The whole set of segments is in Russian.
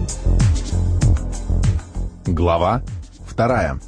Глава 2.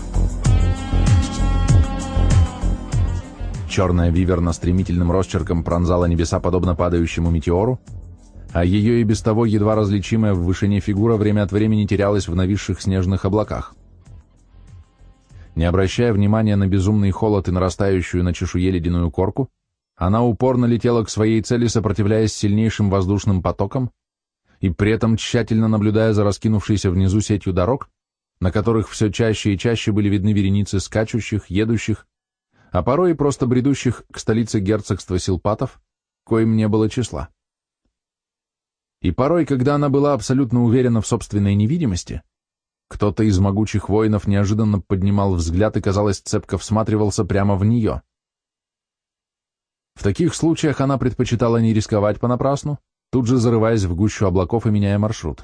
Черная виверна стремительным росчерком пронзала небеса подобно падающему метеору, а ее и без того едва различимая в вышине фигура время от времени терялась в нависших снежных облаках. Не обращая внимания на безумный холод и нарастающую на чешуе ледяную корку, она упорно летела к своей цели, сопротивляясь сильнейшим воздушным потокам и при этом тщательно наблюдая за раскинувшейся внизу сетью дорог, на которых все чаще и чаще были видны вереницы скачущих, едущих, а порой и просто бредущих к столице герцогства Силпатов, коим не было числа. И порой, когда она была абсолютно уверена в собственной невидимости, кто-то из могучих воинов неожиданно поднимал взгляд и, казалось, цепко всматривался прямо в нее. В таких случаях она предпочитала не рисковать понапрасну, тут же зарываясь в гущу облаков и меняя маршрут.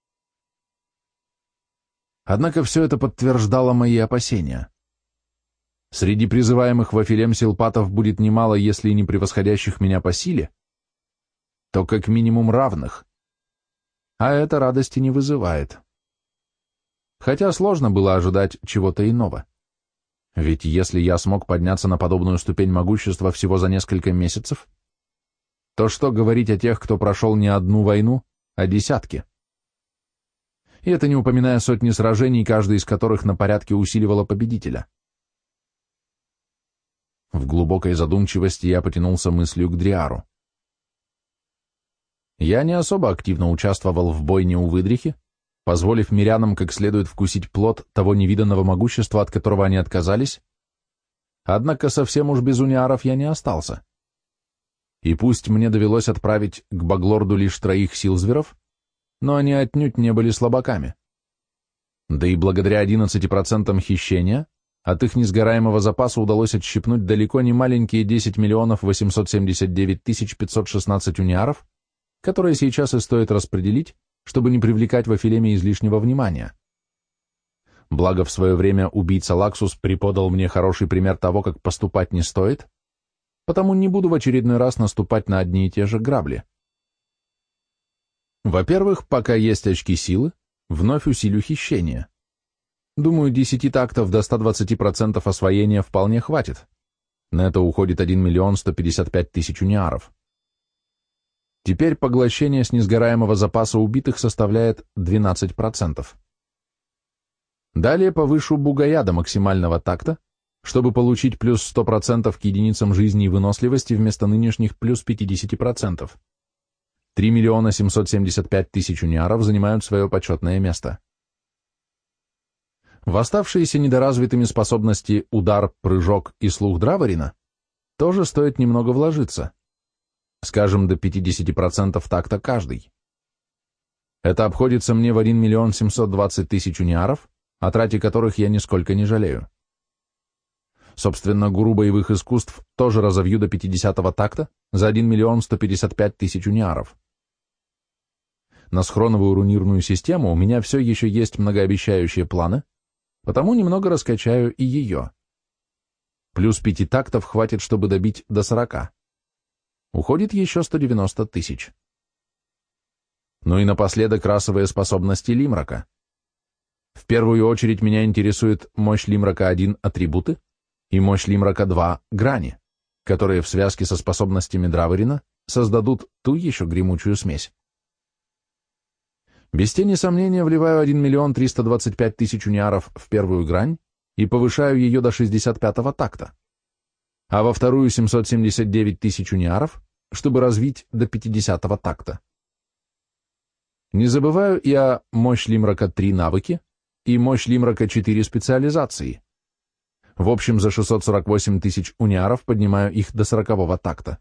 Однако все это подтверждало мои опасения. Среди призываемых в Афилем Силпатов будет немало, если и не превосходящих меня по силе, то как минимум равных, а это радости не вызывает. Хотя сложно было ожидать чего-то иного. Ведь если я смог подняться на подобную ступень могущества всего за несколько месяцев, то что говорить о тех, кто прошел не одну войну, а десятки? И это не упоминая сотни сражений, каждая из которых на порядке усиливала победителя. В глубокой задумчивости я потянулся мыслью к Дриару. Я не особо активно участвовал в бойне у Выдрихи, позволив мирянам как следует вкусить плод того невиданного могущества, от которого они отказались, однако совсем уж без униаров я не остался. И пусть мне довелось отправить к Баглорду лишь 3 силзверов, но они отнюдь не были слабаками. Да и благодаря 11% хищения от их несгораемого запаса удалось отщипнуть далеко не маленькие 10 879 516 униаров, которые сейчас и стоит распределить, чтобы не привлекать в Афилеме излишнего внимания. Благо, в свое время убийца Лаксус преподал мне хороший пример того, как поступать не стоит, потому не буду в очередной раз наступать на одни и те же грабли. Во-первых, пока есть очки силы, вновь усилю хищение. Думаю, 10 тактов до 120% освоения вполне хватит. На это уходит 1 155 000 униаров. Теперь поглощение с несгораемого запаса убитых составляет 12%. Далее повышу бугая до максимального такта, чтобы получить плюс 100% к единицам жизни и выносливости вместо нынешних плюс 50%. 3 775 000 униаров занимают свое почетное место. В оставшиеся недоразвитыми способности удар, прыжок и слух Драварина тоже стоит немного вложиться. Скажем, до 50% такта каждый. Это обходится мне в 1 720 000 униаров, о трате которых я нисколько не жалею. Собственно, гуру боевых искусств тоже разовью до 50-го такта за 1 155 000 униаров. На схроновую рунирную систему у меня все еще есть многообещающие планы, потому немного раскачаю и ее. Плюс 5 тактов хватит, чтобы добить до 40. Уходит еще 190 000. Ну и напоследок расовые способности Лимрака. В первую очередь меня интересует мощь Лимрака 1 атрибуты и мощь Лимрака 2 грани, которые в связке со способностями Драварина создадут ту еще гремучую смесь. Без тени сомнения вливаю 1 325 000 униаров в первую грань и повышаю ее до 65-го такта, а во вторую 779 000 униаров, чтобы развить до 50-го такта. Не забываю и о мощь Лимрака 3 навыки и мощь Лимрака 4 специализации. В общем, за 648 000 униаров поднимаю их до 40-го такта.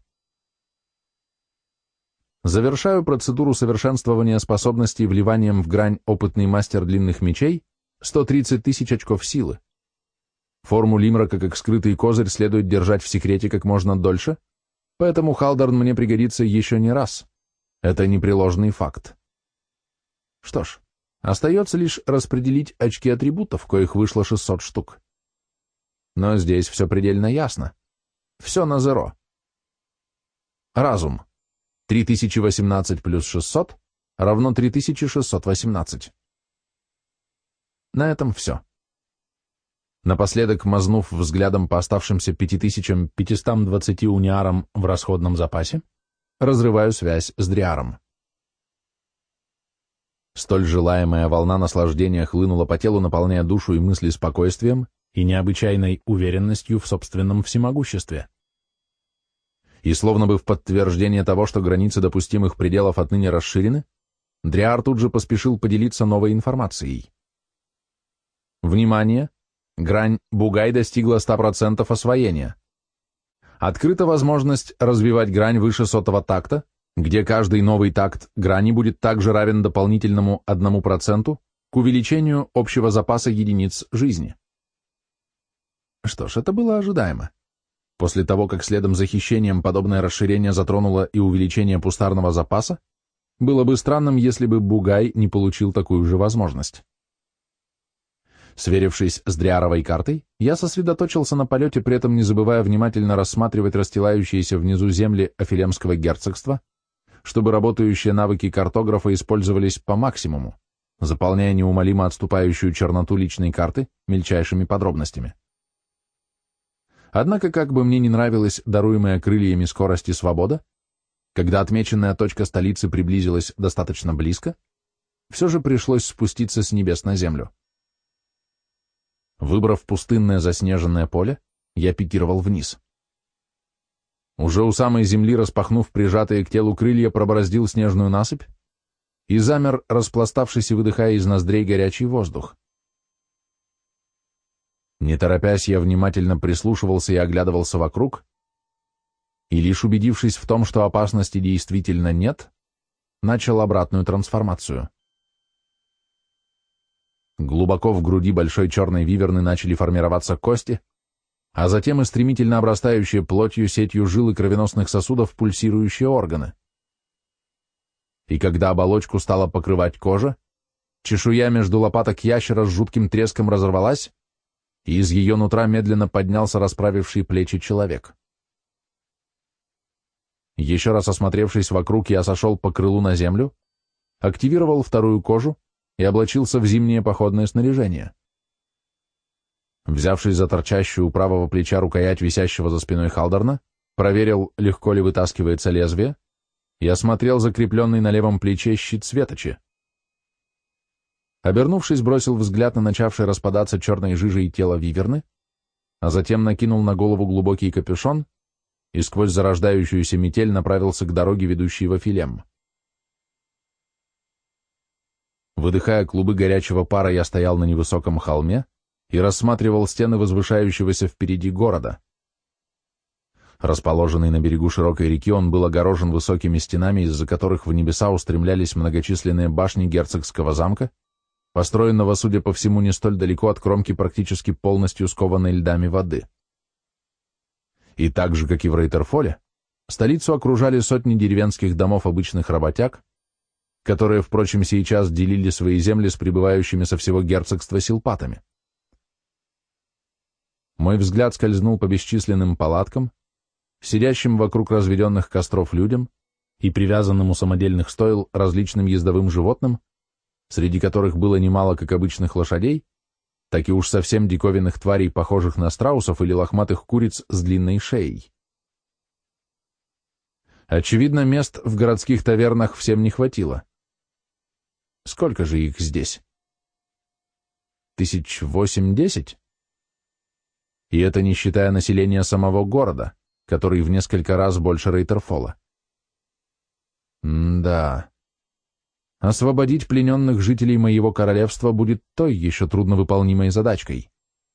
Завершаю процедуру совершенствования способностей вливанием в грань опытный мастер длинных мечей 130 000 очков силы. Форму Лимрака как скрытый козырь следует держать в секрете как можно дольше, поэтому Халдарн мне пригодится еще не раз. Это непреложный факт. Что ж, остается лишь распределить очки атрибутов, коих вышло 600 штук. Но здесь все предельно ясно. Все на зеро. Разум. 3018 плюс 600, равно 3618. На этом все. Напоследок, мазнув взглядом по оставшимся 5520 униарам в расходном запасе, разрываю связь с Дриаром. Столь желаемая волна наслаждения хлынула по телу, наполняя душу и мысли спокойствием и необычайной уверенностью в собственном всемогуществе. И словно бы в подтверждение того, что границы допустимых пределов отныне расширены, Дриар тут же поспешил поделиться новой информацией. Внимание! Грань Бугай достигла 100% освоения. Открыта возможность развивать грань выше 100-го такта, где каждый новый такт грани будет также равен дополнительному 1% к увеличению общего запаса единиц жизни. Что ж, это было ожидаемо. После того, как следом за хищением подобное расширение затронуло и увеличение пустарного запаса, было бы странным, если бы Бугай не получил такую же возможность. Сверившись с Дриаровой картой, я сосредоточился на полете, при этом не забывая внимательно рассматривать расстилающиеся внизу земли Афилемского герцогства, чтобы работающие навыки картографа использовались по максимуму, заполняя неумолимо отступающую черноту личной карты мельчайшими подробностями. Однако, как бы мне ни нравилась даруемая крыльями скорость и свобода, когда отмеченная точка столицы приблизилась достаточно близко, все же пришлось спуститься с небес на землю. Выбрав пустынное заснеженное поле, я пикировал вниз. Уже у самой земли, распахнув прижатые к телу крылья, пробороздил снежную насыпь и замер, распластавшись и выдыхая из ноздрей горячий воздух. Не торопясь, я внимательно прислушивался и оглядывался вокруг, и лишь убедившись в том, что опасности действительно нет, начал обратную трансформацию. Глубоко в груди большой черной виверны начали формироваться кости, а затем и стремительно обрастающие плотью сетью жил и кровеносных сосудов пульсирующие органы. И когда оболочку стала покрывать кожа, чешуя между лопаток ящера с жутким треском разорвалась, и из ее нутра медленно поднялся расправивший плечи человек. Еще раз осмотревшись вокруг, я сошел по крылу на землю, активировал вторую кожу и облачился в зимнее походное снаряжение. Взявшись за торчащую у правого плеча рукоять висящего за спиной Халдорна, проверил, легко ли вытаскивается лезвие, и осмотрел закрепленный на левом плече щит светочи. Обернувшись, бросил взгляд на начавшее распадаться черной жижей тело виверны, а затем накинул на голову глубокий капюшон и сквозь зарождающуюся метель направился к дороге, ведущей в Афилем. Выдыхая клубы горячего пара, я стоял на невысоком холме и рассматривал стены возвышающегося впереди города. Расположенный на берегу широкой реки, он был огорожен высокими стенами, из-за которых в небеса устремлялись многочисленные башни герцогского замка, построенного, судя по всему, не столь далеко от кромки практически полностью скованной льдами воды. И так же, как и в Рейтерфоле, столицу окружали сотни деревенских домов обычных работяг, которые, впрочем, сейчас делили свои земли с прибывающими со всего герцогства силпатами. Мой взгляд скользнул по бесчисленным палаткам, сидящим вокруг разведенных костров людям и привязанным у самодельных стойл различным ездовым животным, среди которых было немало как обычных лошадей, так и уж совсем диковинных тварей, похожих на страусов или лохматых куриц с длинной шеей. Очевидно, мест в городских тавернах всем не хватило. Сколько же их здесь? 8-10? И это не считая населения самого города, который в несколько раз больше Рейтерфола. Да. Освободить плененных жителей моего королевства будет той еще трудновыполнимой задачкой.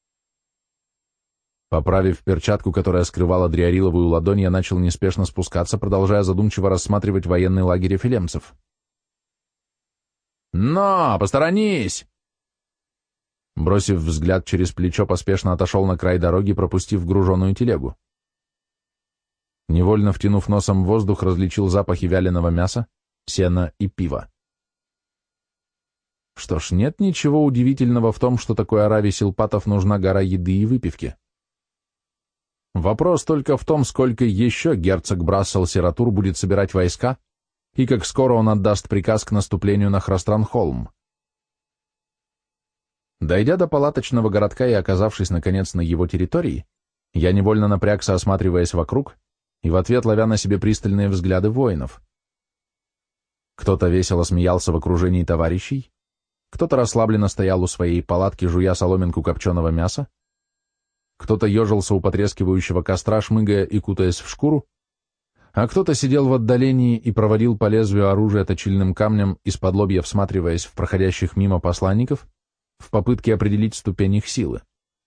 Поправив перчатку, которая скрывала дриариловую ладонь, я начал неспешно спускаться, продолжая задумчиво рассматривать военный лагерь афилемцев. «Но! Посторонись!» Бросив взгляд через плечо, поспешно отошел на край дороги, пропустив груженную телегу. Невольно втянув носом воздух, различил запахи вяленого мяса, сена и пива. Что ж, нет ничего удивительного в том, что такой ораве силпатов нужна гора еды и выпивки. Вопрос только в том, сколько еще герцог Брассел-Сиратур будет собирать войска, и как скоро он отдаст приказ к наступлению на Храстранхолм. Дойдя до палаточного городка и оказавшись, наконец, на его территории, я невольно напрягся, осматриваясь вокруг, и в ответ ловя на себе пристальные взгляды воинов. Кто-то весело смеялся в окружении товарищей, кто-то расслабленно стоял у своей палатки, жуя соломинку копченого мяса, кто-то ежился у потрескивающего костра, шмыгая и кутаясь в шкуру, а кто-то сидел в отдалении и проводил по лезвию оружия точильным камнем, из-под лобья всматриваясь в проходящих мимо посланников, в попытке определить ступень их силы.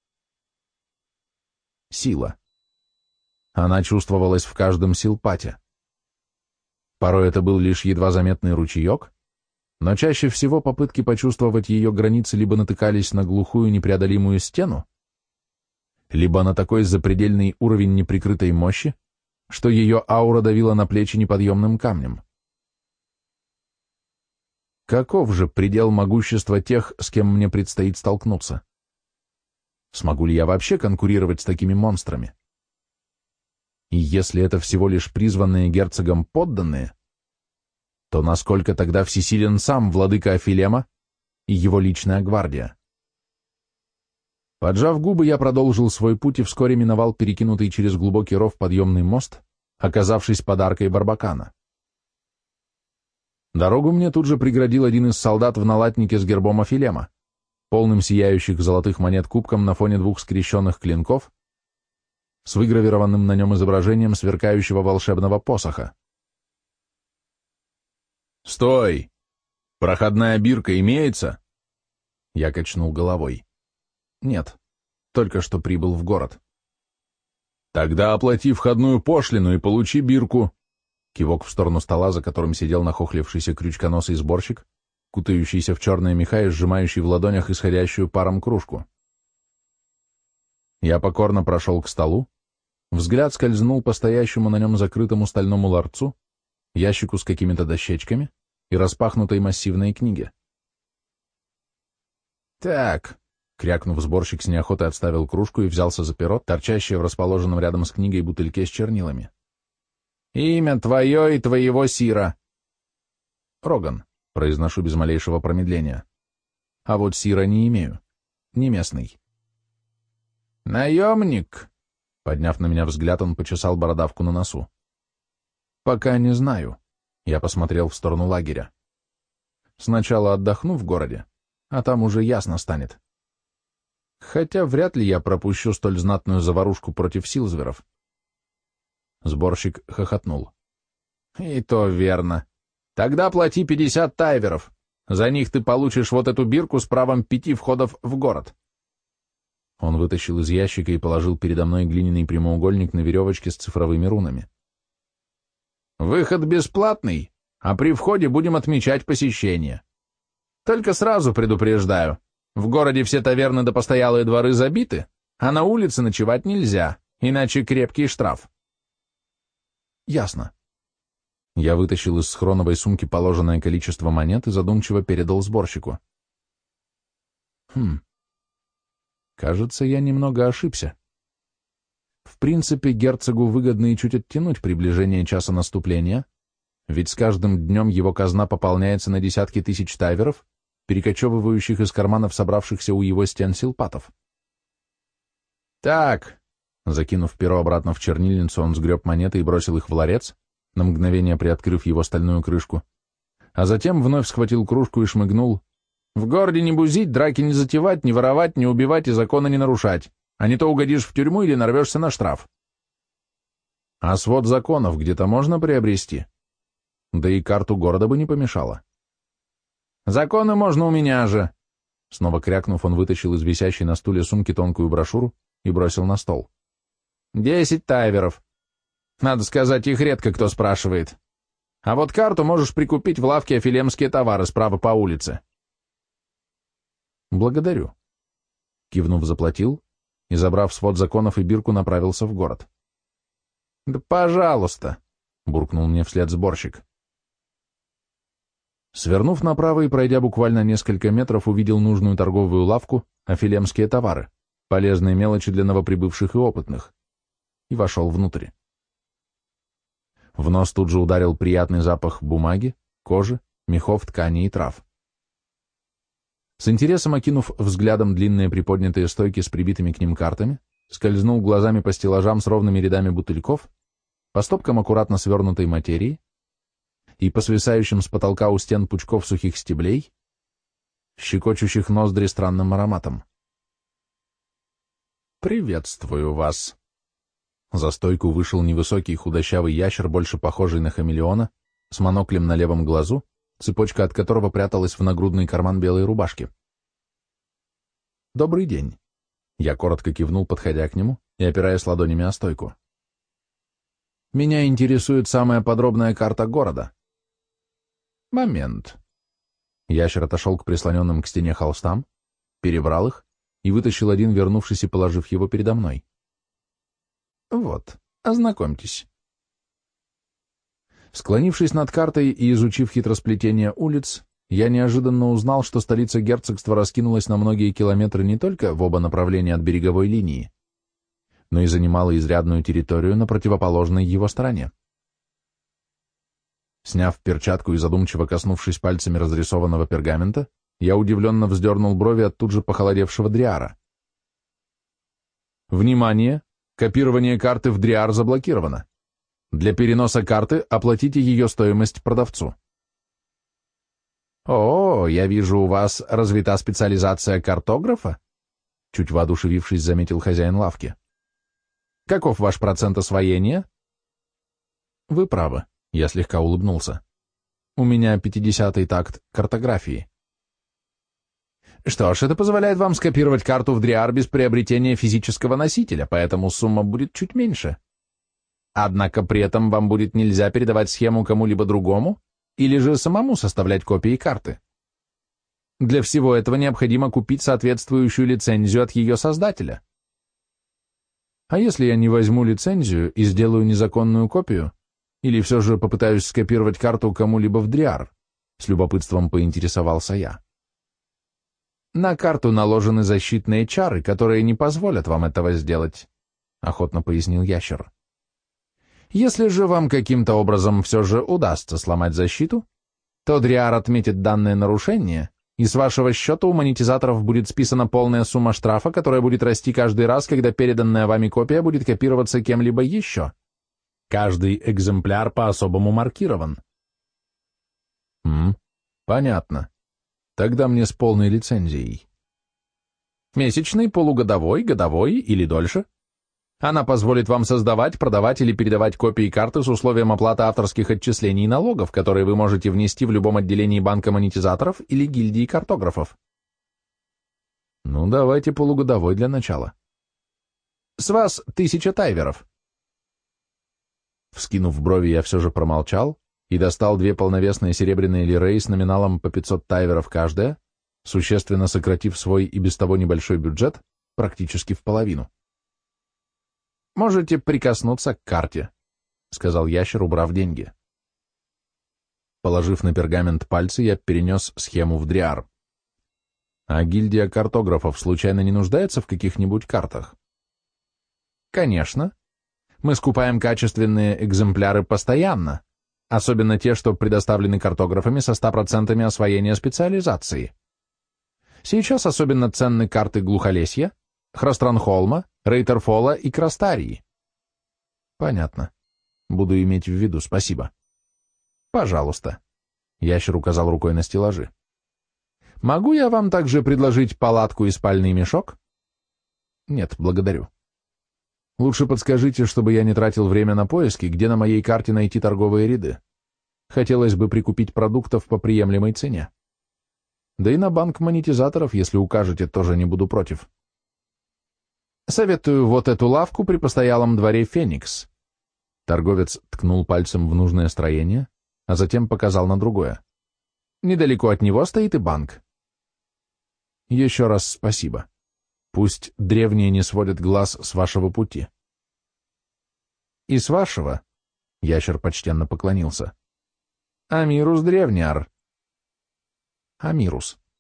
Сила. Она чувствовалась в каждом силпате. Порой это был лишь едва заметный ручеек, но чаще всего попытки почувствовать ее границы либо натыкались на глухую непреодолимую стену, либо на такой запредельный уровень неприкрытой мощи, что ее аура давила на плечи неподъемным камнем. Каков же предел могущества тех, с кем мне предстоит столкнуться? Смогу ли я вообще конкурировать с такими монстрами? И если это всего лишь призванные герцогом подданные, то насколько тогда всесилен сам владыка Афилема и его личная гвардия? Поджав губы, я продолжил свой путь и вскоре миновал перекинутый через глубокий ров подъемный мост, оказавшись под аркой Барбакана. Дорогу мне тут же преградил один из солдат в налатнике с гербом Афилема, полным сияющих золотых монет кубком на фоне двух скрещенных клинков, с выгравированным на нем изображением сверкающего волшебного посоха. «Стой! Проходная бирка имеется?» Я качнул головой. «Нет, только что прибыл в город». «Тогда оплати входную пошлину и получи бирку». Кивок в сторону стола, за которым сидел нахохлившийся крючконосый сборщик, кутающийся в черные меха и сжимающий в ладонях исходящую паром кружку. Я покорно прошел к столу, взгляд скользнул по стоящему на нем закрытому стальному ларцу, ящику с какими-то дощечками и распахнутой массивной книге. «Так», — крякнув, сборщик с неохотой отставил кружку и взялся за перо, торчащее в расположенном рядом с книгой бутыльке с чернилами. «Имя твое и твоего сира». «Роган», — произношу без малейшего промедления. «А вот сира не имею. Не местный». «Наемник», — подняв на меня взгляд, он почесал бородавку на носу. «Пока не знаю». Я посмотрел в сторону лагеря. «Сначала отдохну в городе, а там уже ясно станет. Хотя вряд ли я пропущу столь знатную заварушку против Силзверов». Сборщик хохотнул. «И то верно. Тогда плати 50 тайверов. За них ты получишь вот эту бирку с правом 5 входов в город». Он вытащил из ящика и положил передо мной глиняный прямоугольник на веревочке с цифровыми рунами. «Выход бесплатный, а при входе будем отмечать посещение. Только сразу предупреждаю, в городе все таверны да постоялые дворы забиты, а на улице ночевать нельзя, иначе крепкий штраф». «Ясно». Я вытащил из схроновой сумки положенное количество монет и задумчиво передал сборщику. Кажется, я немного ошибся. В принципе, герцогу выгодно и чуть оттянуть приближение часа наступления, ведь с каждым днем его казна пополняется на десятки тысяч тайверов, перекочевывающих из карманов собравшихся у его стен силпатов. «Так», — закинув перо обратно в чернильницу, он сгреб монеты и бросил их в ларец, на мгновение приоткрыв его стальную крышку, а затем вновь схватил кружку и шмыгнул: «В городе не бузить, драки не затевать, не воровать, не убивать и законы не нарушать, а не то угодишь в тюрьму или нарвешься на штраф». «А свод законов где-то можно приобрести? Да и карту города бы не помешало». «Законы можно у меня же». Снова крякнув, он вытащил из висящей на стуле сумки тонкую брошюру и бросил на стол. 10 тайверов. Надо сказать, их редко кто спрашивает. А вот карту можешь прикупить в лавке «Афилемские товары» справа по улице». «Благодарю». Кивнув, заплатил и, забрав свод законов и бирку, направился в город. «Да пожалуйста», — буркнул мне вслед сборщик. Свернув направо и пройдя буквально несколько метров, увидел нужную торговую лавку «Афилемские товары», полезные мелочи для новоприбывших и опытных, и вошел внутрь. В нос тут же ударил приятный запах бумаги, кожи, мехов, ткани и трав. С интересом окинув взглядом длинные приподнятые стойки с прибитыми к ним картами, скользнул глазами по стеллажам с ровными рядами бутыльков, по стопкам аккуратно свернутой материи и по свисающим с потолка у стен пучков сухих стеблей, щекочущих ноздри странным ароматом. «Приветствую вас!» За стойку вышел невысокий худощавый ящер, больше похожий на хамелеона, с моноклем на левом глазу, цепочка от которого пряталась в нагрудный карман белой рубашки. «Добрый день!» Я коротко кивнул, подходя к нему и опираясь ладонями о стойку. «Меня интересует самая подробная карта города». «Момент». Ящер отошел к прислоненным к стене холстам, перебрал их и вытащил один, вернувшись и положив его передо мной. «Вот, ознакомьтесь». Склонившись над картой и изучив хитросплетение улиц, я неожиданно узнал, что столица герцогства раскинулась на многие километры не только в оба направления от береговой линии, но и занимала изрядную территорию на противоположной его стороне. Сняв перчатку и задумчиво коснувшись пальцами разрисованного пергамента, я удивленно вздернул брови от тут же похолодевшего Дриара. «Внимание! Копирование карты в Дриар заблокировано. Для переноса карты оплатите ее стоимость продавцу». «О, я вижу, у вас развита специализация картографа?» Чуть воодушевившись, заметил хозяин лавки. «Каков ваш процент освоения?» «Вы правы», — я слегка улыбнулся. «У меня 50-й такт картографии». «Что ж, это позволяет вам скопировать карту в Дриар без приобретения физического носителя, поэтому сумма будет чуть меньше. Однако при этом вам будет нельзя передавать схему кому-либо другому или же самому составлять копии карты. Для всего этого необходимо купить соответствующую лицензию от ее создателя». «А если я не возьму лицензию и сделаю незаконную копию, или все же попытаюсь скопировать карту кому-либо в Дриар?» — с любопытством поинтересовался я. «На карту наложены защитные чары, которые не позволят вам этого сделать», — охотно пояснил ящер. «Если же вам каким-то образом все же удастся сломать защиту, то Дриар отметит данное нарушение, и с вашего счета у монетизаторов будет списана полная сумма штрафа, которая будет расти каждый раз, когда переданная вами копия будет копироваться кем-либо еще. Каждый экземпляр по-особому маркирован». Понятно. Тогда мне с полной лицензией. Месячный, полугодовой, годовой или дольше? Она позволит вам создавать, продавать или передавать копии карты с условием оплаты авторских отчислений и налогов, которые вы можете внести в любом отделении банка монетизаторов или гильдии картографов. Ну, давайте полугодовой для начала. С вас 1000 тайверов. Вскинув брови, я все же промолчал и достал 2 полновесные серебряные лирей с номиналом по 500 тайверов каждая, существенно сократив свой и без того небольшой бюджет практически в половину. «Можете прикоснуться к карте», — сказал ящер, убрав деньги. Положив на пергамент пальцы, я перенес схему в Дриар. «А гильдия картографов случайно не нуждается в каких-нибудь картах?» «Конечно. Мы скупаем качественные экземпляры постоянно, особенно те, что предоставлены картографами со 100% освоения специализации. Сейчас особенно ценны карты Глухолесья, Хространхолма, Рейтерфола и Крастарии». «Понятно. Буду иметь в виду, спасибо». «Пожалуйста», — ящер указал рукой на стеллажи. «Могу я вам также предложить палатку и спальный мешок?» «Нет, благодарю. Лучше подскажите, чтобы я не тратил время на поиски, где на моей карте найти торговые ряды. Хотелось бы прикупить продуктов по приемлемой цене. Да и на банк монетизаторов, если укажете, тоже не буду против». «Советую вот эту лавку при постоялом дворе «Феникс». Торговец ткнул пальцем в нужное строение, а затем показал на другое. «Недалеко от него стоит и банк». «Еще раз спасибо. Пусть древние не сводят глаз с вашего пути». «И с вашего?» — ящер почтенно поклонился. «Амирус Древняр». «Амирус».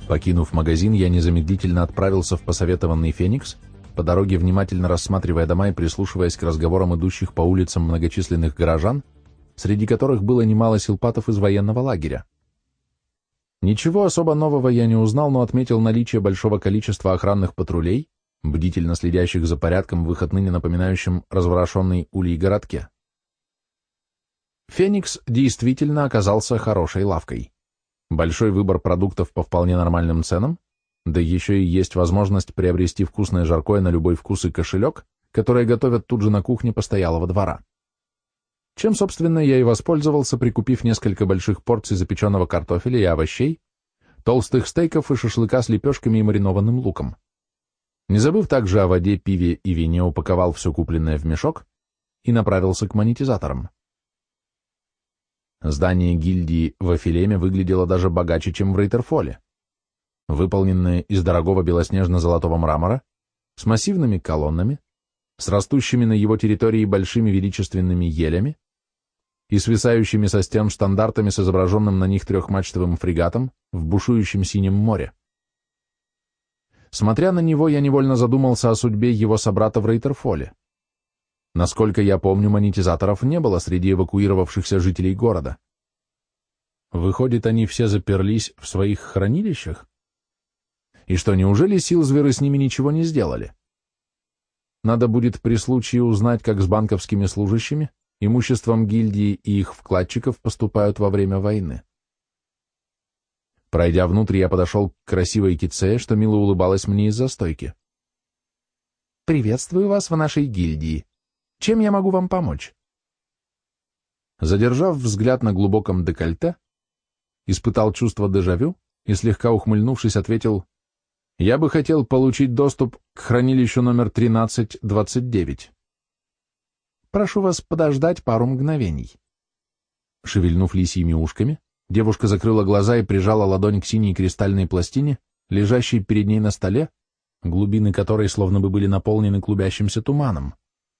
Покинув магазин, я незамедлительно отправился в посоветованный Феникс, по дороге внимательно рассматривая дома и прислушиваясь к разговорам идущих по улицам многочисленных горожан, среди которых было немало силпатов из военного лагеря. Ничего особо нового я не узнал, но отметил наличие большого количества охранных патрулей, бдительно следящих за порядком в их отныне напоминающем разворошенный улей городке. Феникс действительно оказался хорошей лавкой. Большой выбор продуктов по вполне нормальным ценам, да еще и есть возможность приобрести вкусное жаркое на любой вкус и кошелек, которое готовят тут же на кухне постоялого двора. Чем, собственно, я и воспользовался, прикупив несколько больших порций запеченного картофеля и овощей, толстых стейков и шашлыка с лепешками и маринованным луком. Не забыв также о воде, пиве и вине, упаковал все купленное в мешок и направился к монетизаторам. Здание гильдии в Афилеме выглядело даже богаче, чем в Рейтерфоле. Выполненное из дорогого белоснежно-золотого мрамора, с массивными колоннами, с растущими на его территории большими величественными елями и свисающими со стен штандартами с изображенным на них трехмачтовым фрегатом в бушующем синем море. Смотря на него, я невольно задумался о судьбе его собрата в Рейтерфоле. Насколько я помню, монетизаторов не было среди эвакуировавшихся жителей города. Выходит, они все заперлись в своих хранилищах? И что, неужели Силзверы с ними ничего не сделали? Надо будет при случае узнать, как с банковскими служащими, имуществом гильдии и их вкладчиков поступают во время войны. Пройдя внутрь, я подошел к красивой кицее, что мило улыбалась мне из-за стойки. «Приветствую вас в нашей гильдии. Чем я могу вам помочь?» Задержав взгляд на глубоком декольте, испытал чувство дежавю и, слегка ухмыльнувшись, ответил: «Я бы хотел получить доступ к хранилищу номер 1329. Прошу вас подождать пару мгновений». Шевельнув лисьими ушками, девушка закрыла глаза и прижала ладонь к синей кристальной пластине, лежащей перед ней на столе, глубины которой словно бы были наполнены клубящимся туманом.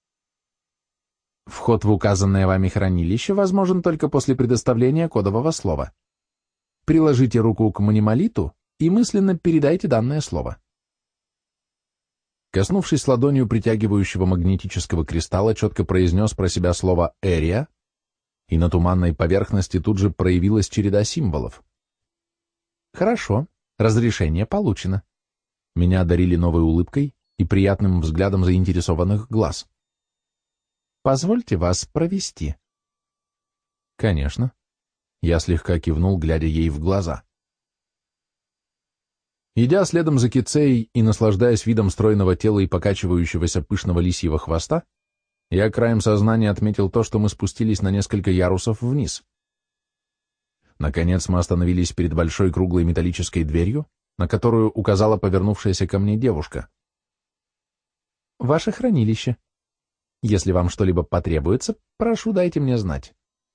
Вход в указанное вами хранилище возможен только после предоставления кодового слова. Приложите руку к манималиту и мысленно передайте данное слово. Коснувшись ладонью притягивающего магнетического кристалла, четко произнес про себя слово «Эрия», и на туманной поверхности тут же проявилась череда символов. Хорошо, разрешение получено. Меня одарили новой улыбкой и приятным взглядом заинтересованных глаз. Позвольте вас провести. Конечно. Я слегка кивнул, глядя ей в глаза. Идя следом за кицеей и наслаждаясь видом стройного тела и покачивающегося пышного лисьего хвоста, я краем сознания отметил то, что мы спустились на несколько ярусов вниз. Наконец мы остановились перед большой круглой металлической дверью, на которую указала повернувшаяся ко мне девушка. «Ваше хранилище. Если вам что-либо потребуется, прошу, дайте мне знать».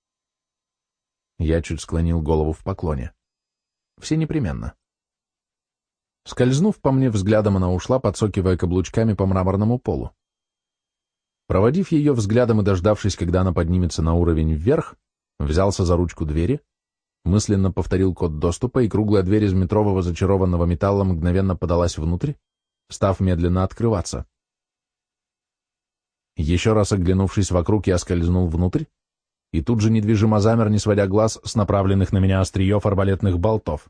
Я чуть склонил голову в поклоне. Все непременно. Скользнув по мне взглядом, она ушла, подсокивая каблучками по мраморному полу. Проводив ее взглядом и дождавшись, когда она поднимется на уровень вверх, взялся за ручку двери, мысленно повторил код доступа, и круглая дверь из метрового зачарованного металла мгновенно подалась внутрь, став медленно открываться. Еще раз оглянувшись вокруг, я скользнул внутрь и тут же недвижимо замер, не сводя глаз с направленных на меня остриев арбалетных болтов.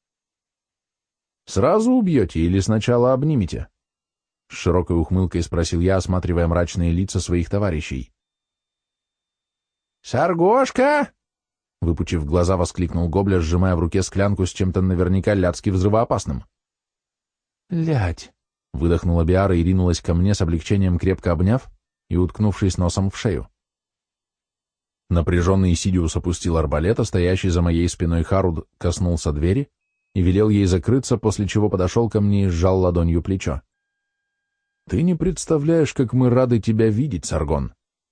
«Сразу убьете или сначала обнимете?» С широкой ухмылкой спросил я, осматривая мрачные лица своих товарищей. «Саргошка!» — выпучив глаза, воскликнул Гобля, сжимая в руке склянку с чем-то наверняка лядски взрывоопасным. «Лядь!» — выдохнула Биара и ринулась ко мне с облегчением, крепко обняв и уткнувшись носом в шею. Напряженный Сидиус опустил арбалет, а стоящий за моей спиной Харуд коснулся двери и велел ей закрыться, после чего подошел ко мне и сжал ладонью плечо. «Ты не представляешь, как мы рады тебя видеть, Саргон!»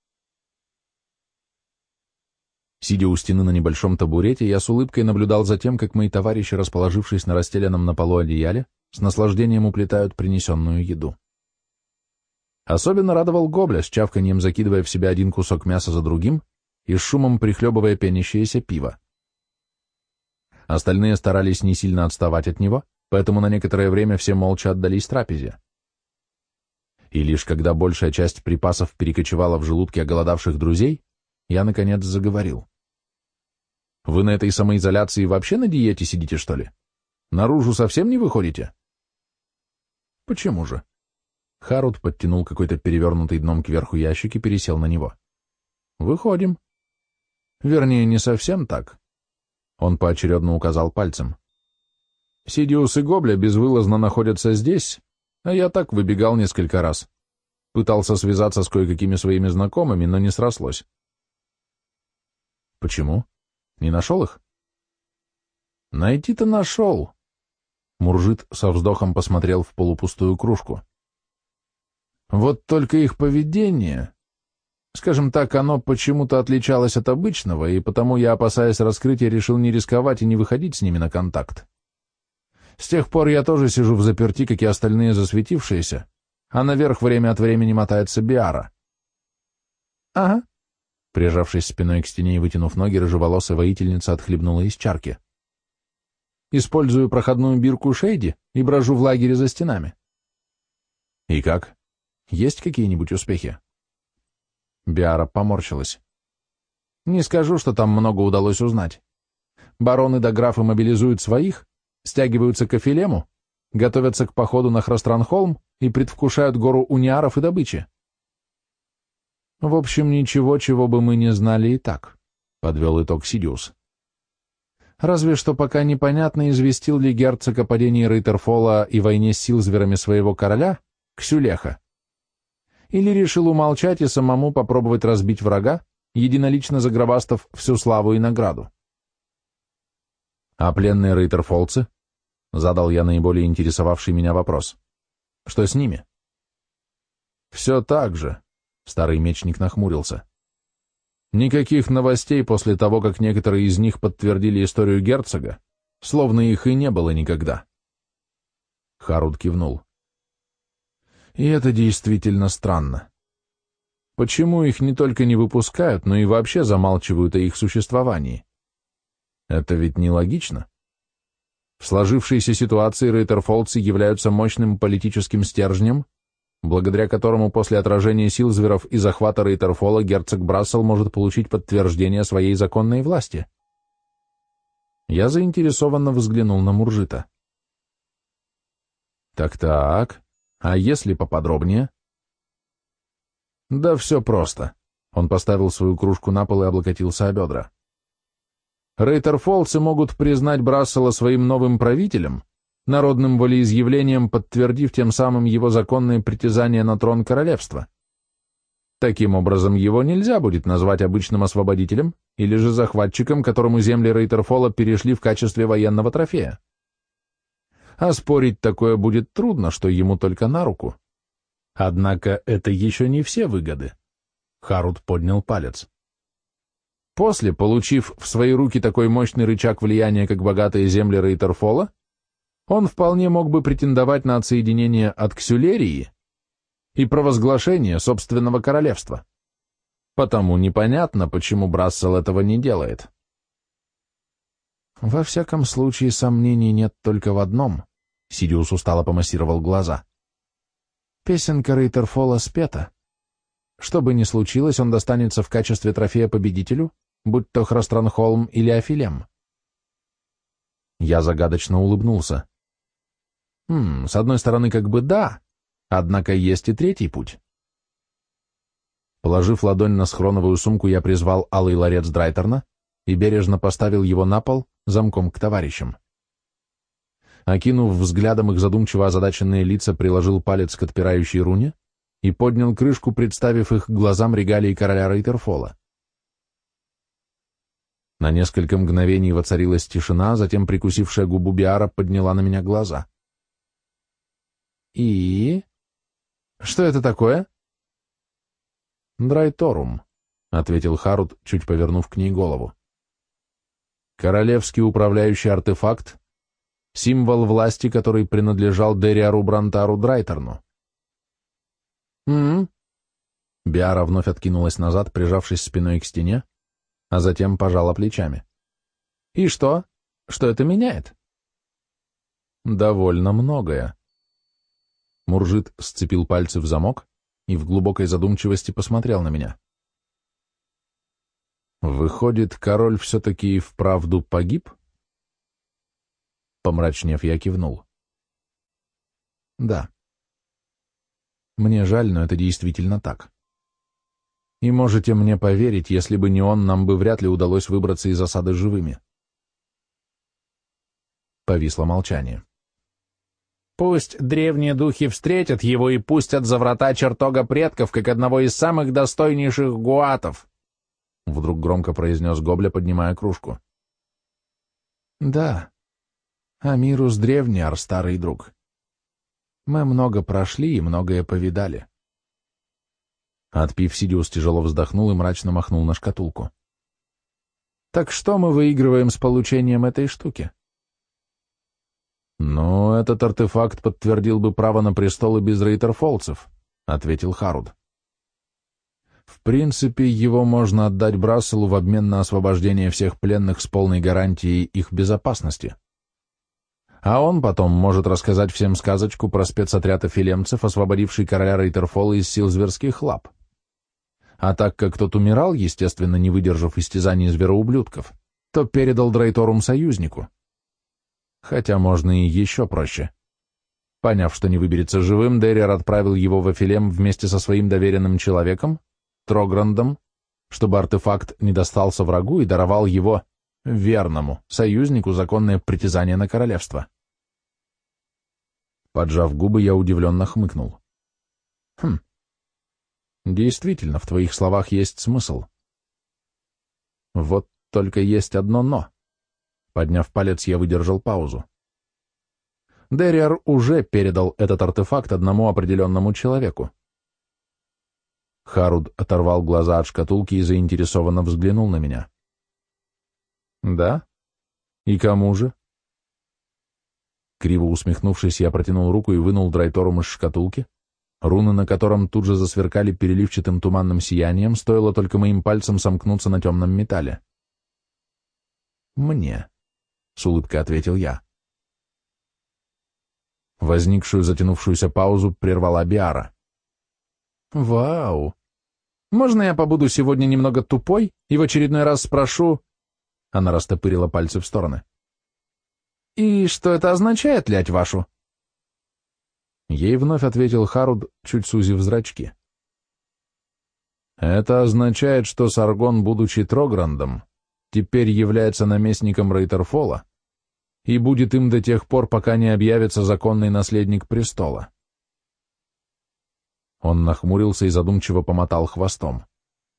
Сидя у стены на небольшом табурете, я с улыбкой наблюдал за тем, как мои товарищи, расположившись на расстеленном на полу одеяле, с наслаждением уплетают принесенную еду. Особенно радовал Гобля, с чавканьем закидывая в себя один кусок мяса за другим и с шумом прихлебывая пенящееся пиво. Остальные старались не сильно отставать от него, поэтому на некоторое время все молча отдались трапезе. И лишь когда большая часть припасов перекочевала в желудки оголодавших друзей, я, наконец, заговорил. «Вы на этой самоизоляции вообще на диете сидите, что ли? Наружу совсем не выходите?» «Почему же?» Харуд подтянул какой-то перевернутый дном кверху ящик и пересел на него. «Выходим. Вернее, не совсем так». Он поочередно указал пальцем. «Сидиус и Гобля безвылазно находятся здесь, а я так выбегал несколько раз. Пытался связаться с кое-какими своими знакомыми, но не срослось». «Почему? Не нашел их?» «Найти-то нашел». Муржит со вздохом посмотрел в полупустую кружку. «Вот только их поведение, скажем так, оно почему-то отличалось от обычного, и потому я, опасаясь раскрытия, решил не рисковать и не выходить с ними на контакт. С тех пор я тоже сижу в заперти, как и остальные засветившиеся, а наверх время от времени мотается Биара». «Ага». Прижавшись спиной к стене и вытянув ноги, рыжеволосая воительница отхлебнула из чарки. «Использую проходную бирку Шейди и брожу в лагере за стенами». «И как? Есть какие-нибудь успехи?» Биара поморщилась. «Не скажу, что там много удалось узнать. Бароны да графы мобилизуют своих, стягиваются к Афилему, готовятся к походу на Хространхолм и предвкушают гору униаров и добычи. В общем, ничего, чего бы мы не знали и так», — подвел итог Сидиус. «Разве что пока непонятно, известил ли герцог о падении Рейтерфола и войне с Силзверами своего короля, Ксюлеха, или решил умолчать и самому попробовать разбить врага, единолично загробастав всю славу и награду». «А пленные рейтерфолцы?» — задал я наиболее интересовавший меня вопрос. «Что с ними?» «Все так же», — старый мечник нахмурился. «Никаких новостей после того, как некоторые из них подтвердили историю герцога, словно их и не было никогда». Харуд кивнул. «И это действительно странно. Почему их не только не выпускают, но и вообще замалчивают о их существовании? Это ведь нелогично. В сложившейся ситуации рейтерфолцы являются мощным политическим стержнем, благодаря которому после отражения Силзверов и захвата Рейтерфола герцог Брассел может получить подтверждение своей законной власти». Я заинтересованно взглянул на Муржита. «Так-так, а если поподробнее?» «Да все просто». Он поставил свою кружку на пол и облокотился о бедра. «Рейтерфолцы могут признать Брассела своим новым правителем, народным волеизъявлением подтвердив тем самым его законные притязания на трон королевства. Таким образом, его нельзя будет назвать обычным освободителем или же захватчиком, которому земли Рейтерфола перешли в качестве военного трофея. А спорить такое будет трудно, что ему только на руку. Однако это еще не все выгоды». Харуд поднял палец. «После, получив в свои руки такой мощный рычаг влияния, как богатые земли Рейтерфола, он вполне мог бы претендовать на отсоединение от Ксюлерии и провозглашение собственного королевства. Потому непонятно, почему Брассел этого не делает». «Во всяком случае, сомнений нет только в одном», — Сидиус устало помассировал глаза. «Песенка Рейтерфола спета. Что бы ни случилось, он достанется в качестве трофея победителю, будь то Хространхолм или Афилем». Я загадочно улыбнулся. С одной стороны, как бы да, однако есть и третий путь». Положив ладонь на схроновую сумку, я призвал алый ларец Драйтерна и бережно поставил его на пол замком к товарищам. Окинув взглядом их задумчиво озадаченные лица, приложил палец к отпирающей руне и поднял крышку, представив их глазам регалии короля Рейтерфола. На несколько мгновений воцарилась тишина, затем прикусившая губу Биара подняла на меня глаза. «И? Что это такое?» «Драйторум», — ответил Харуд, чуть повернув к ней голову. «Королевский управляющий артефакт, символ власти, который принадлежал Дериару Брантару Драйтерну». «М-м-м». Биара вновь откинулась назад, прижавшись спиной к стене, а затем пожала плечами. «И что? Что это меняет?» довольно многое. Муржит сцепил пальцы в замок и в глубокой задумчивости посмотрел на меня. Выходит, король все-таки и вправду погиб? Помрачнев, я кивнул. Да. Мне жаль, но это действительно так. И можете мне поверить, если бы не он, нам бы вряд ли удалось выбраться из осады живыми. Повисло молчание. Пусть древние духи встретят его и пустят за врата чертога предков, как одного из самых достойнейших гуатов, — вдруг громко произнес Гобля, поднимая кружку. Да, Амирус Древниар, старый друг. Мы много прошли и многое повидали. Отпив, Сидиус тяжело вздохнул и мрачно махнул на шкатулку. Так что мы выигрываем с получением этой штуки? «Ну, этот артефакт подтвердил бы право на престол и без рейтерфолцев», — ответил Харуд. «В принципе, его можно отдать Брасселу в обмен на освобождение всех пленных с полной гарантией их безопасности. А он потом может рассказать всем сказочку про спецотряд афилемцев, освободивший короля Рейтерфола из сил зверских лап. А так как тот умирал, естественно, не выдержав истязаний звероублюдков, то передал Дрейторум союзнику. Хотя можно и еще проще. Поняв, что не выберется живым, Дерриар отправил его в Афилем вместе со своим доверенным человеком, Трограндом, чтобы артефакт не достался врагу и даровал его верному союзнику законное притязание на королевство. Поджав губы, я удивленно хмыкнул. Действительно, в твоих словах есть смысл. Вот только есть одно «но». Подняв палец, я выдержал паузу. Дерриар уже передал этот артефакт одному определенному человеку. Харуд оторвал глаза от шкатулки и заинтересованно взглянул на меня. «Да? И кому же?» Криво усмехнувшись, я протянул руку и вынул Драйторум из шкатулки, руны на котором тут же засверкали переливчатым туманным сиянием, стоило только моим пальцем сомкнуться на темном металле. «Мне», — с улыбкой ответил я. Возникшую затянувшуюся паузу прервала Биара. «Вау! Можно я побуду сегодня немного тупой и в очередной раз спрошу...» Она растопырила пальцы в стороны. «И что это означает, лять вашу?» Ей вновь ответил Харуд, чуть сузив зрачки. «Это означает, что Саргон, будучи Трограндом, теперь является наместником Рейтерфола и будет им до тех пор, пока не объявится законный наследник престола». Он нахмурился и задумчиво помотал хвостом.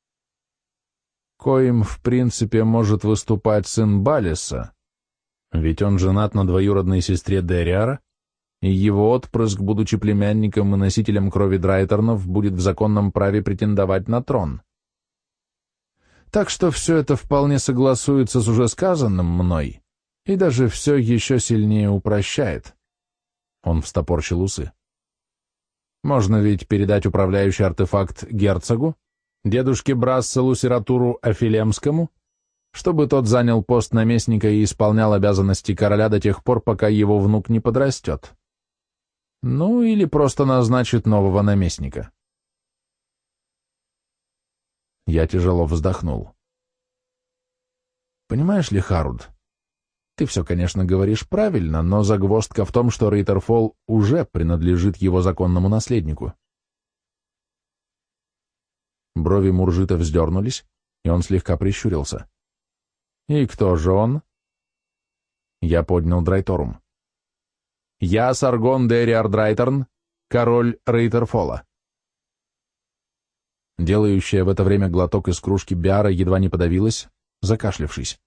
«Коим, в принципе, может выступать сын Балиса, ведь он женат на двоюродной сестре Дерриара, и его отпрыск, будучи племянником и носителем крови Драйтернов, будет в законном праве претендовать на трон. Так что все это вполне согласуется с уже сказанным мной, и даже все еще сильнее упрощает». Он встопорщил усы. «Можно ведь передать управляющий артефакт герцогу, дедушке Брасселу Сиратуру Афилемскому, чтобы тот занял пост наместника и исполнял обязанности короля до тех пор, пока его внук не подрастет. Ну, или просто назначит нового наместника». Я тяжело вздохнул. «Понимаешь ли, Харуд, ты все, конечно, говоришь правильно, но загвоздка в том, что Рейтерфол уже принадлежит его законному наследнику». Брови Муржита вздернулись, и он слегка прищурился. «И кто же он?» Я поднял Драйторум. «Я Саргон Дерриар Драйтерн, король Рейтерфола». Делающая в это время глоток из кружки Биара едва не подавилась, закашлявшись.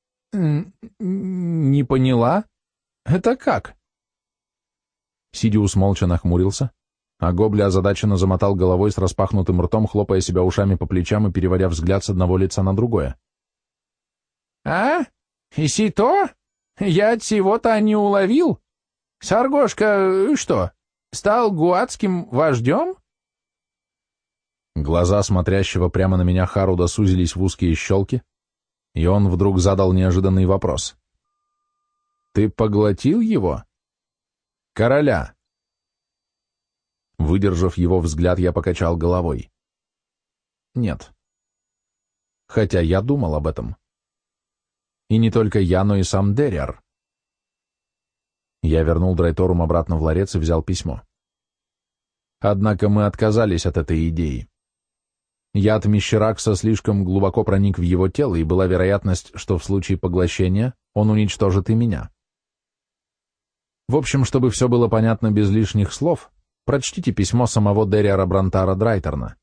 «Не поняла? Это как?» Сидиус молча нахмурился, а Гобля озадаченно замотал головой с распахнутым ртом, хлопая себя ушами по плечам и переводя взгляд с одного лица на другое. «А? И сито? Я от сего-то не уловил? Саргошка что, стал гуатским вождем?» Глаза смотрящего прямо на меня Харуда сузились в узкие щелки, и он вдруг задал неожиданный вопрос. «Ты поглотил его? Короля. Выдержав его взгляд, я покачал головой. Нет. Хотя я думал об этом. И не только я, но и сам Дериар. Я вернул Драйторум обратно в ларец и взял письмо. Однако мы отказались от этой идеи. Яд Мещеракса слишком глубоко проник в его тело, и была вероятность, что в случае поглощения он уничтожит и меня. В общем, чтобы все было понятно без лишних слов, прочтите письмо самого Дериара Брантара Драйторна.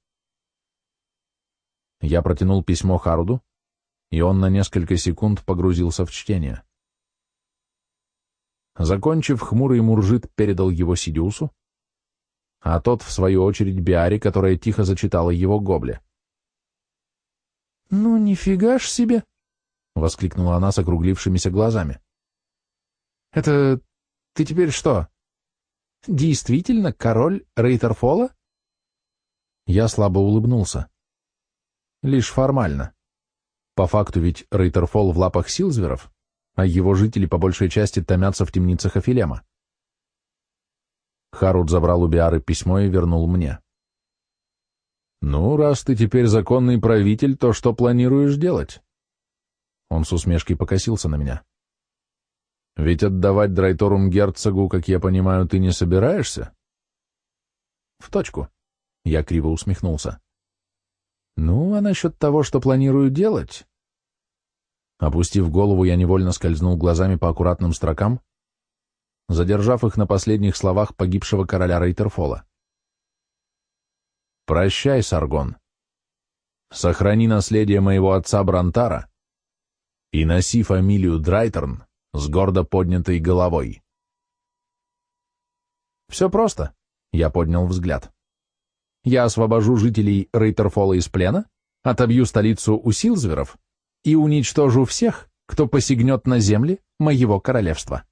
Я протянул письмо Харуду, и он на несколько секунд погрузился в чтение. Закончив, хмурый Муржит передал его Сидиусу, а тот, в свою очередь, Биаре, которая тихо зачитала его Гобле. «Ну, нифига ж себе!» — воскликнула она с округлившимися глазами. «Это ты теперь что, действительно король Рейтерфола?» Я слабо улыбнулся. Лишь формально. По факту ведь Рейтерфол в лапах Силзверов, а его жители по большей части томятся в темницах Афилема. Харуд забрал у Биары письмо и вернул мне. «Ну, раз ты теперь законный правитель, то что планируешь делать?» Он с усмешкой покосился на меня. «Ведь отдавать Драйторум герцогу, как я понимаю, ты не собираешься?» «В точку», — я криво усмехнулся. «Ну, а насчет того, что планирую делать?» Опустив голову, я невольно скользнул глазами по аккуратным строкам, задержав их на последних словах погибшего короля Рейтерфола. «Прощай, Саргон. Сохрани наследие моего отца Брантара и носи фамилию Драйторн с гордо поднятой головой». «Все просто», — я поднял взгляд. «Я освобожу жителей Рейтерфола из плена, отобью столицу у Силзверов и уничтожу всех, кто посягнет на земли моего королевства».